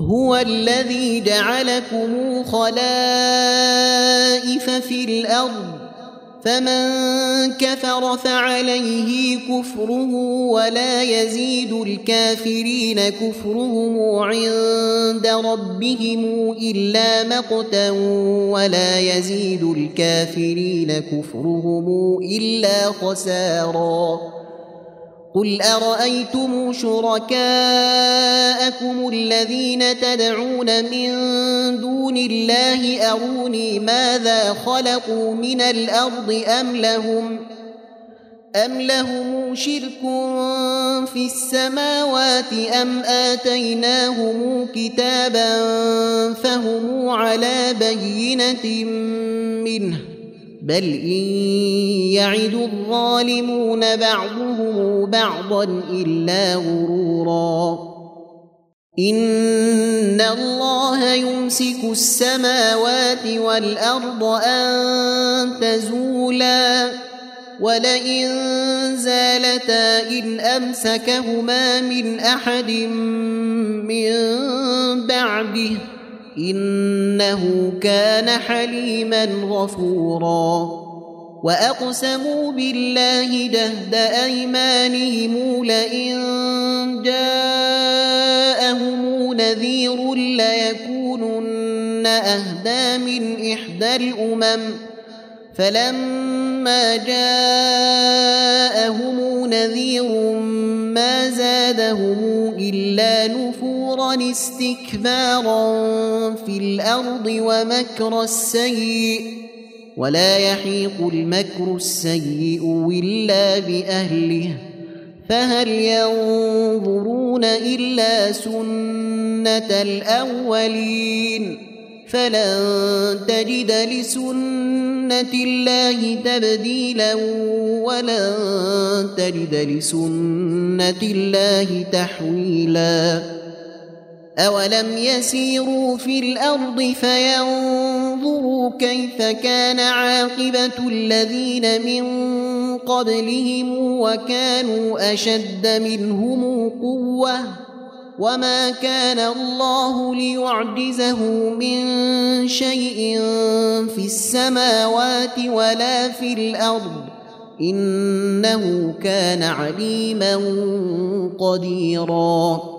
هو الذي جعلكم خلائف في الأرض فمن كفر فعليه كفره ولا يزيد الكافرين كفرهم عند ربهم إلا مقتا ولا يزيد الكافرين كفرهم إلا خسارا قل أرأيتم شركاءكم الذين تدعون من دون الله أروني ماذا خلقوا من الأرض أم لهم شرك في السماوات أم آتيناهم كتابا فهم على بينة منه بل إن يعد الظالمون بعضهم بعضا إلا غرورا إن الله يمسك السماوات والأرض أن تزولا ولئن زالتا إن أمسكهما من أحد من بعده إنه كان حليما غفورا وأقسموا بالله جهد أيمانهم لئن جاءهم نذير ليكونن أهدى من إحدى الأمم فلما جاءهم نذير ما زادهم إلا نفورا استكبارا في الأرض ومكر السيء ولا يحيق المكر السيء إلا بأهله فهل ينظرون إلا سنة الأولين فلن تجد لسنة الله تبديلا ولن تجد لسنة الله تحويلا أولم يسيروا في الأرض فينظروا كيف كان عاقبة الذين من قبلهم وكانوا أشد منهم قوة وما كان الله ليعجزه من شيء في السماوات ولا في الأرض إنه كان عليما قديرا